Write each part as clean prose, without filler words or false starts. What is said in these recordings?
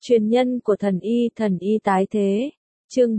Truyền nhân của thần y tái thế. Chương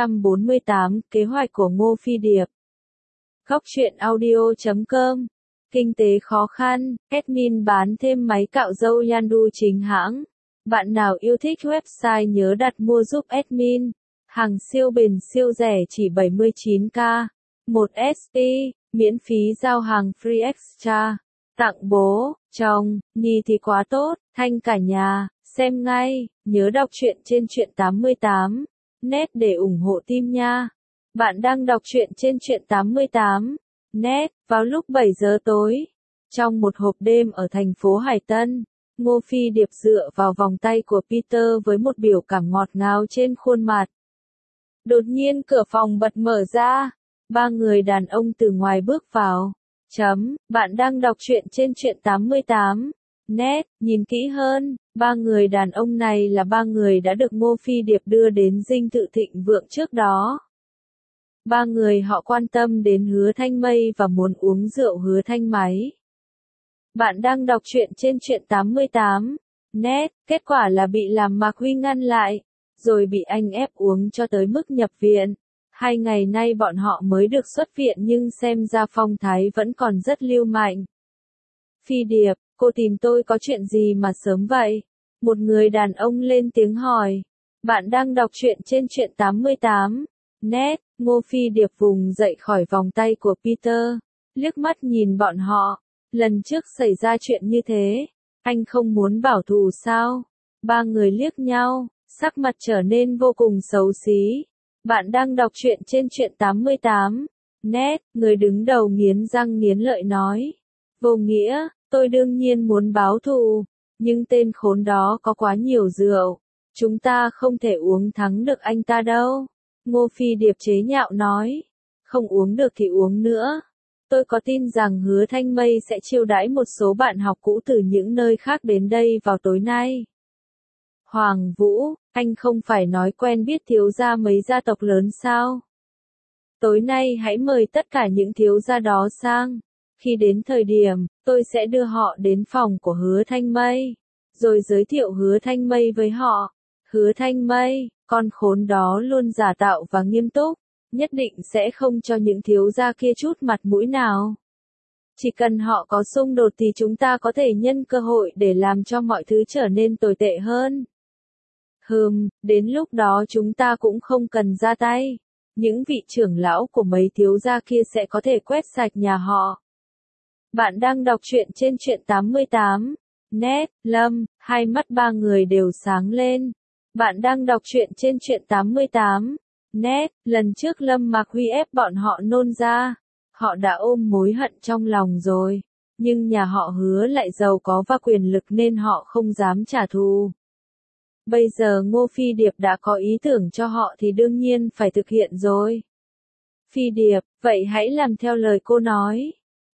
448, kế hoạch của Ngô Phi Điệp. Góc truyện audio.com. Kinh tế khó khăn, admin bán thêm máy cạo râu Yandu chính hãng. Bạn nào yêu thích website nhớ đặt mua giúp admin. Hàng siêu bền siêu rẻ chỉ 79k. 1 SP, miễn phí giao hàng free extra. Tặng bố, chồng, Nhi thì quá tốt, thanh cả nhà, xem ngay, nhớ đọc truyện trên truyện 88. Net để ủng hộ team nha. Bạn đang đọc truyện trên truyện 88. Net, vào lúc 7 giờ tối. Trong một hộp đêm ở thành phố Hải Tân, Ngô Phi Điệp dựa vào vòng tay của Peter với một biểu cảm ngọt ngào trên khuôn mặt. Đột nhiên cửa phòng bật mở ra. 3 người đàn ông từ ngoài bước vào. Bạn đang đọc truyện trên truyện 88. Net, nhìn kỹ hơn, 3 người đàn ông này là 3 người đã được Ngô Phi Điệp đưa đến dinh thự thịnh vượng trước đó. 3 người họ quan tâm đến Hứa Thanh Mây và muốn uống rượu Hứa Thanh Máy. Bạn đang đọc truyện trên truyện 88. Net, kết quả là bị làm Mạc Huy ngăn lại, rồi bị anh ép uống cho tới mức nhập viện. 2 ngày nay bọn họ mới được xuất viện nhưng xem ra phong thái vẫn còn rất lưu mạnh. Phi Điệp, cô tìm tôi có chuyện gì mà sớm vậy? Một người đàn ông lên tiếng hỏi. Bạn đang đọc truyện trên truyện 88. Net, Ngô Phi Điệp vùng dậy khỏi vòng tay của Peter, liếc mắt nhìn bọn họ. Lần trước xảy ra chuyện như thế, anh không muốn bảo thù sao? 3 người liếc nhau, sắc mặt trở nên vô cùng xấu xí. Bạn đang đọc truyện trên truyện 88. Net, người đứng đầu nghiến răng nghiến lợi nói. Vô nghĩa, tôi đương nhiên muốn báo thù, nhưng tên khốn đó có quá nhiều rượu. Chúng ta không thể uống thắng được anh ta đâu. Ngô Phi Điệp chế nhạo nói. Không uống được thì uống nữa. Tôi có tin rằng Hứa Thanh Mây sẽ chiêu đãi một số bạn học cũ từ những nơi khác đến đây vào tối nay. Hoàng Vũ, anh không phải nói quen biết thiếu gia mấy gia tộc lớn sao? Tối nay hãy mời tất cả những thiếu gia đó sang. Khi đến thời điểm, tôi sẽ đưa họ đến phòng của Hứa Thanh Mây, rồi giới thiệu Hứa Thanh Mây với họ. Hứa Thanh Mây, con khốn đó luôn giả tạo và nghiêm túc, nhất định sẽ không cho những thiếu gia kia chút mặt mũi nào. Chỉ cần họ có xung đột thì chúng ta có thể nhân cơ hội để làm cho mọi thứ trở nên tồi tệ hơn. Đến lúc đó chúng ta cũng không cần ra tay. Những vị trưởng lão của mấy thiếu gia kia sẽ có thể quét sạch nhà họ. Bạn đang đọc truyện trên truyện 88. Net, Lâm, hai mắt 3 người đều sáng lên. Bạn đang đọc truyện trên truyện 88. Net, lần trước Lâm Mạc Huy ép bọn họ nôn ra. Họ đã ôm mối hận trong lòng rồi. Nhưng nhà họ Hứa lại giàu có và quyền lực nên họ không dám trả thù. Bây giờ Ngô Phi Điệp đã có ý tưởng cho họ thì đương nhiên phải thực hiện rồi. Phi Điệp, vậy hãy làm theo lời cô nói.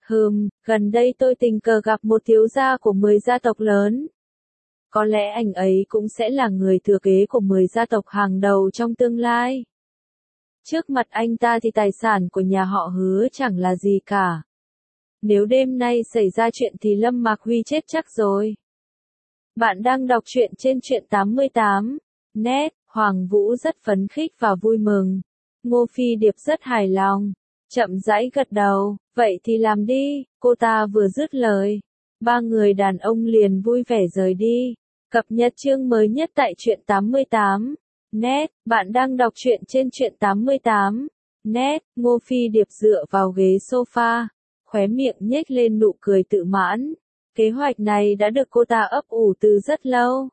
Gần đây tôi tình cờ gặp một thiếu gia của 10 gia tộc lớn. Có lẽ anh ấy cũng sẽ là người thừa kế của 10 gia tộc hàng đầu trong tương lai. Trước mặt anh ta thì tài sản của nhà họ Hứa chẳng là gì cả. Nếu đêm nay xảy ra chuyện thì Lâm Mạc Huy chết chắc rồi. Bạn đang đọc truyện trên truyện 88. Net, Hoàng Vũ rất phấn khích và vui mừng. Ngô Phi Điệp rất hài lòng. Chậm rãi gật đầu, vậy thì làm đi, cô ta vừa dứt lời. 3 người đàn ông liền vui vẻ rời đi. Cập nhật chương mới nhất tại truyện 88. Net, bạn đang đọc truyện trên truyện 88. Net, Ngô Phi Điệp dựa vào ghế sofa, khóe miệng nhếch lên nụ cười tự mãn. Kế hoạch này đã được cô ta ấp ủ từ rất lâu.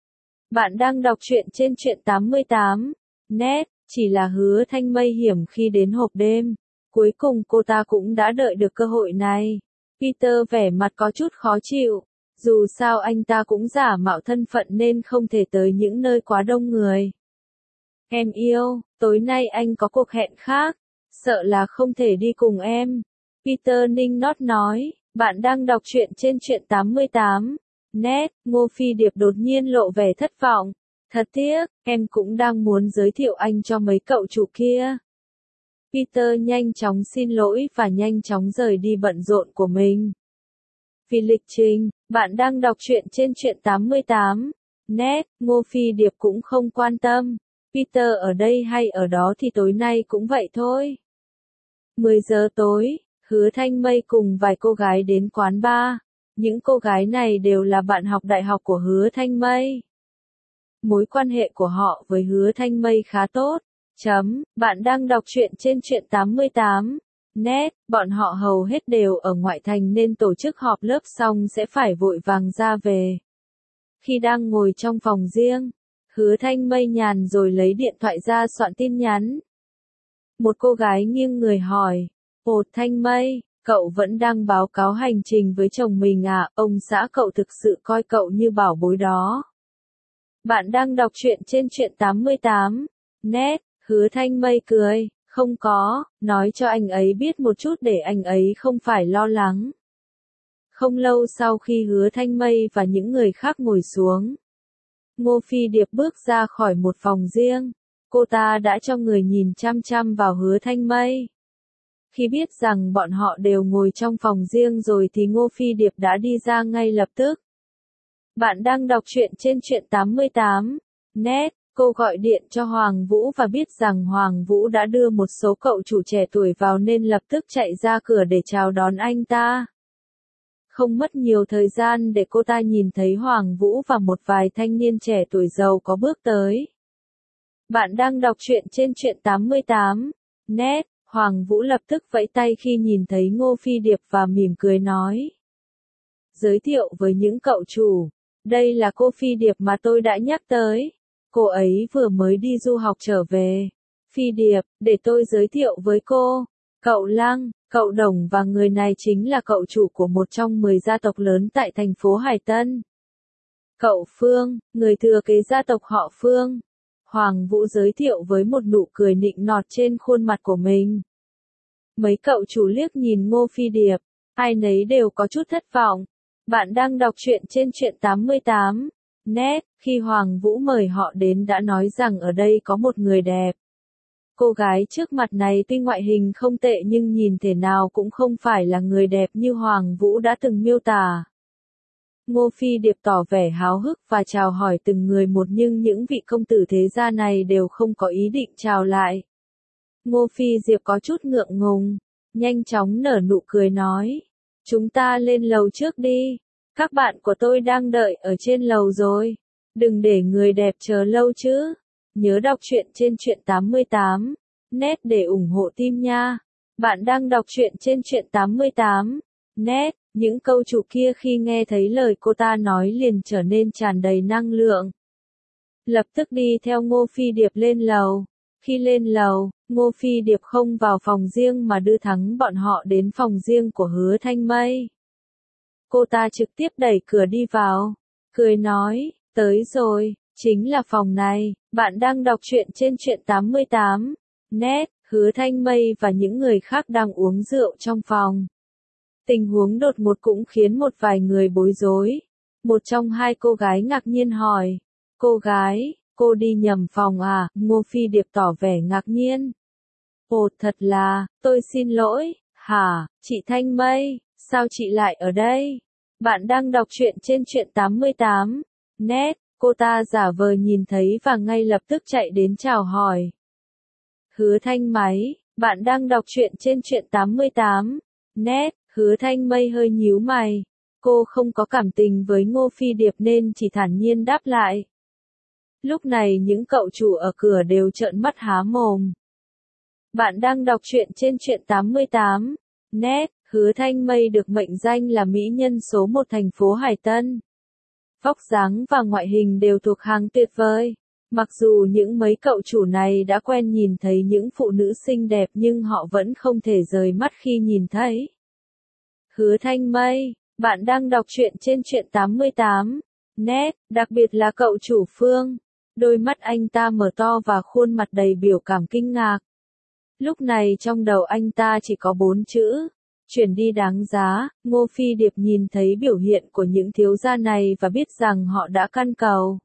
Bạn đang đọc truyện trên truyện 88. Net, chỉ là Hứa Thanh Mây hiểm khi đến hộp đêm. Cuối cùng cô ta cũng đã đợi được cơ hội này. Peter vẻ mặt có chút khó chịu. Dù sao anh ta cũng giả mạo thân phận nên không thể tới những nơi quá đông người. Em yêu, tối nay anh có cuộc hẹn khác. Sợ là không thể đi cùng em. Peter ninh nót nói. Bạn đang đọc truyện trên truyện 88. Net, Ngô Phi Điệp đột nhiên lộ vẻ thất vọng. Thật tiếc, em cũng đang muốn giới thiệu anh cho mấy cậu chủ kia. Peter nhanh chóng xin lỗi và nhanh chóng rời đi bận rộn của mình. Vì lịch trình, bạn đang đọc truyện trên truyện 88. Net, Ngô Phi Điệp cũng không quan tâm. Peter ở đây hay ở đó thì tối nay cũng vậy thôi. 10 giờ tối, Hứa Thanh Mây cùng vài cô gái đến quán bar. Những cô gái này đều là bạn học đại học của Hứa Thanh Mây. Mối quan hệ của họ với Hứa Thanh Mây khá tốt. Bạn đang đọc truyện trên truyện 88. Net, bọn họ hầu hết đều ở ngoại thành nên tổ chức họp lớp xong sẽ phải vội vàng ra về. Khi đang ngồi trong phòng riêng, Hứa Thanh Mây nhàn rồi lấy điện thoại ra soạn tin nhắn. Một cô gái nghiêng người hỏi, Ồ Thanh Mây, cậu vẫn đang báo cáo hành trình với chồng mình à, ông xã cậu thực sự coi cậu như bảo bối đó. Bạn đang đọc truyện trên truyện 88. Net, Hứa Thanh Mây cười, không có, nói cho anh ấy biết một chút để anh ấy không phải lo lắng. Không lâu sau khi Hứa Thanh Mây và những người khác ngồi xuống, Ngô Phi Điệp bước ra khỏi một phòng riêng. Cô ta đã cho người nhìn chăm chăm vào Hứa Thanh Mây. Khi biết rằng bọn họ đều ngồi trong phòng riêng rồi thì Ngô Phi Điệp đã đi ra ngay lập tức. Bạn đang đọc truyện trên truyện 88. Net, cô gọi điện cho Hoàng Vũ và biết rằng Hoàng Vũ đã đưa một số cậu chủ trẻ tuổi vào nên lập tức chạy ra cửa để chào đón anh ta. Không mất nhiều thời gian để cô ta nhìn thấy Hoàng Vũ và một vài thanh niên trẻ tuổi giàu có bước tới. Bạn đang đọc truyện trên truyện 88. Net, Hoàng Vũ lập tức vẫy tay khi nhìn thấy Ngô Phi Điệp và mỉm cười nói. Giới thiệu với những cậu chủ, đây là cô Phi Điệp mà tôi đã nhắc tới. Cô ấy vừa mới đi du học trở về. Phi Điệp, để tôi giới thiệu với cô. Cậu Lăng, cậu Đồng và người này chính là cậu chủ của một trong 10 gia tộc lớn tại thành phố Hải Tân. Cậu Phương, người thừa kế gia tộc họ Phương. Hoàng Vũ giới thiệu với một nụ cười nịnh nọt trên khuôn mặt của mình. Mấy cậu chủ liếc nhìn Ngô Phi Điệp, ai nấy đều có chút thất vọng. Bạn đang đọc truyện trên truyện 88. Net, khi Hoàng Vũ mời họ đến đã nói rằng ở đây có một người đẹp. Cô gái trước mặt này tuy ngoại hình không tệ nhưng nhìn thể nào cũng không phải là người đẹp như Hoàng Vũ đã từng miêu tả. Ngô Phi Điệp tỏ vẻ háo hức và chào hỏi từng người một nhưng những vị công tử thế gia này đều không có ý định chào lại. Ngô Phi Diệp có chút ngượng ngùng, nhanh chóng nở nụ cười nói. Chúng ta lên lầu trước đi, các bạn của tôi đang đợi ở trên lầu rồi. Đừng để người đẹp chờ lâu chứ. Nhớ đọc truyện trên truyện 88. Net để ủng hộ team nha. Bạn đang đọc truyện trên truyện 88. Net, những câu chủ kia khi nghe thấy lời cô ta nói liền trở nên tràn đầy năng lượng. Lập tức đi theo Ngô Phi Điệp lên lầu. Khi lên lầu, Ngô Phi Điệp không vào phòng riêng mà đưa thẳng bọn họ đến phòng riêng của Hứa Thanh Mây. Cô ta trực tiếp đẩy cửa đi vào, cười nói, tới rồi, chính là phòng này. Bạn đang đọc truyện trên truyện 88. Net, Hứa Thanh Mây và những người khác đang uống rượu trong phòng. Tình huống đột ngột cũng khiến một vài người bối rối. Một trong hai cô gái ngạc nhiên hỏi, cô gái, cô đi nhầm phòng à? Ngô Phi Điệp tỏ vẻ ngạc nhiên. Ồ thật là, tôi xin lỗi, hả, chị Thanh Mây, sao chị lại ở đây? Bạn đang đọc truyện trên truyện 88. Net, cô ta giả vờ nhìn thấy và ngay lập tức chạy đến chào hỏi. Hứa Thanh Máy, bạn đang đọc truyện trên truyện 88. Net, Hứa Thanh Mây hơi nhíu mày. Cô không có cảm tình với Ngô Phi Điệp nên chỉ thản nhiên đáp lại. Lúc này những cậu chủ ở cửa đều trợn mắt há mồm. Bạn đang đọc truyện trên truyện 88. Net, Hứa Thanh Mây được mệnh danh là mỹ nhân số 1 thành phố Hải Tân. Vóc dáng và ngoại hình đều thuộc hàng tuyệt vời. Mặc dù những mấy cậu chủ này đã quen nhìn thấy những phụ nữ xinh đẹp nhưng họ vẫn không thể rời mắt khi nhìn thấy. Hứa Thanh Mây, bạn đang đọc truyện trên truyện 88. Net, đặc biệt là cậu chủ Phương. Đôi mắt anh ta mở to và khuôn mặt đầy biểu cảm kinh ngạc. Lúc này trong đầu anh ta chỉ có 4 chữ. Chuyển đi đáng giá. Ngô Phi Điệp nhìn thấy biểu hiện của những thiếu gia này và biết rằng họ đã căn cầu.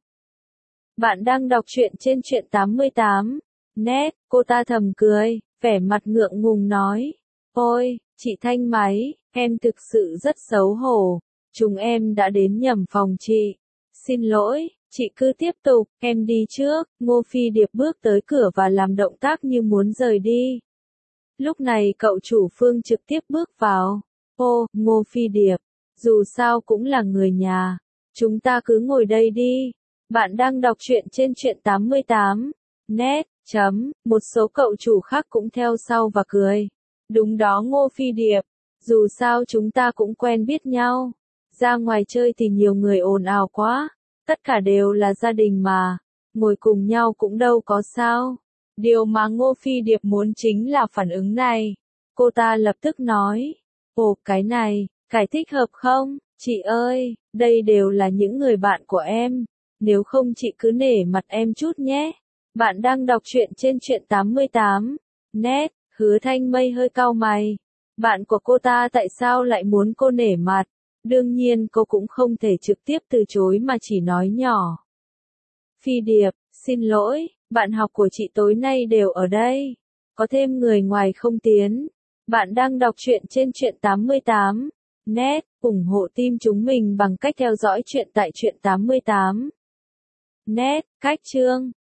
Bạn đang đọc truyện trên truyện 88. Net, cô ta thầm cười, vẻ mặt ngượng ngùng nói. Ôi, chị Thanh Máy, em thực sự rất xấu hổ. Chúng em đã đến nhầm phòng chị. Xin lỗi, Chị cứ tiếp tục, em đi trước. Ngô Phi Điệp bước tới cửa và làm động tác như muốn rời đi. Lúc này cậu chủ Phương trực tiếp bước vào. Ô, Ngô Phi Điệp, dù sao cũng là người nhà. Chúng ta cứ ngồi đây đi. Bạn đang đọc truyện trên truyện 88. Net. Một số cậu chủ khác cũng theo sau và cười. Đúng đó Ngô Phi Điệp. Dù sao chúng ta cũng quen biết nhau. Ra ngoài chơi thì nhiều người ồn ào quá. Tất cả đều là gia đình mà. Ngồi cùng nhau cũng đâu có sao. Điều mà Ngô Phi Điệp muốn chính là phản ứng này. Cô ta lập tức nói. Ồ, cái này, cái thích hợp không? Chị ơi, đây đều là những người bạn của em. Nếu không chị cứ nể mặt em chút nhé. Bạn đang đọc truyện trên truyện 88. Net. Hứa Thanh Mây hơi cau mày. Bạn của cô ta tại sao lại muốn cô nể mặt? Đương nhiên cô cũng không thể trực tiếp từ chối mà chỉ nói nhỏ. Phi Điệp, xin lỗi, bạn học của chị tối nay đều ở đây. Có thêm người ngoài không tiến. Bạn đang đọc truyện trên truyện 88. Net, ủng hộ team chúng mình bằng cách theo dõi truyện tại truyện 88. Net, cách chương.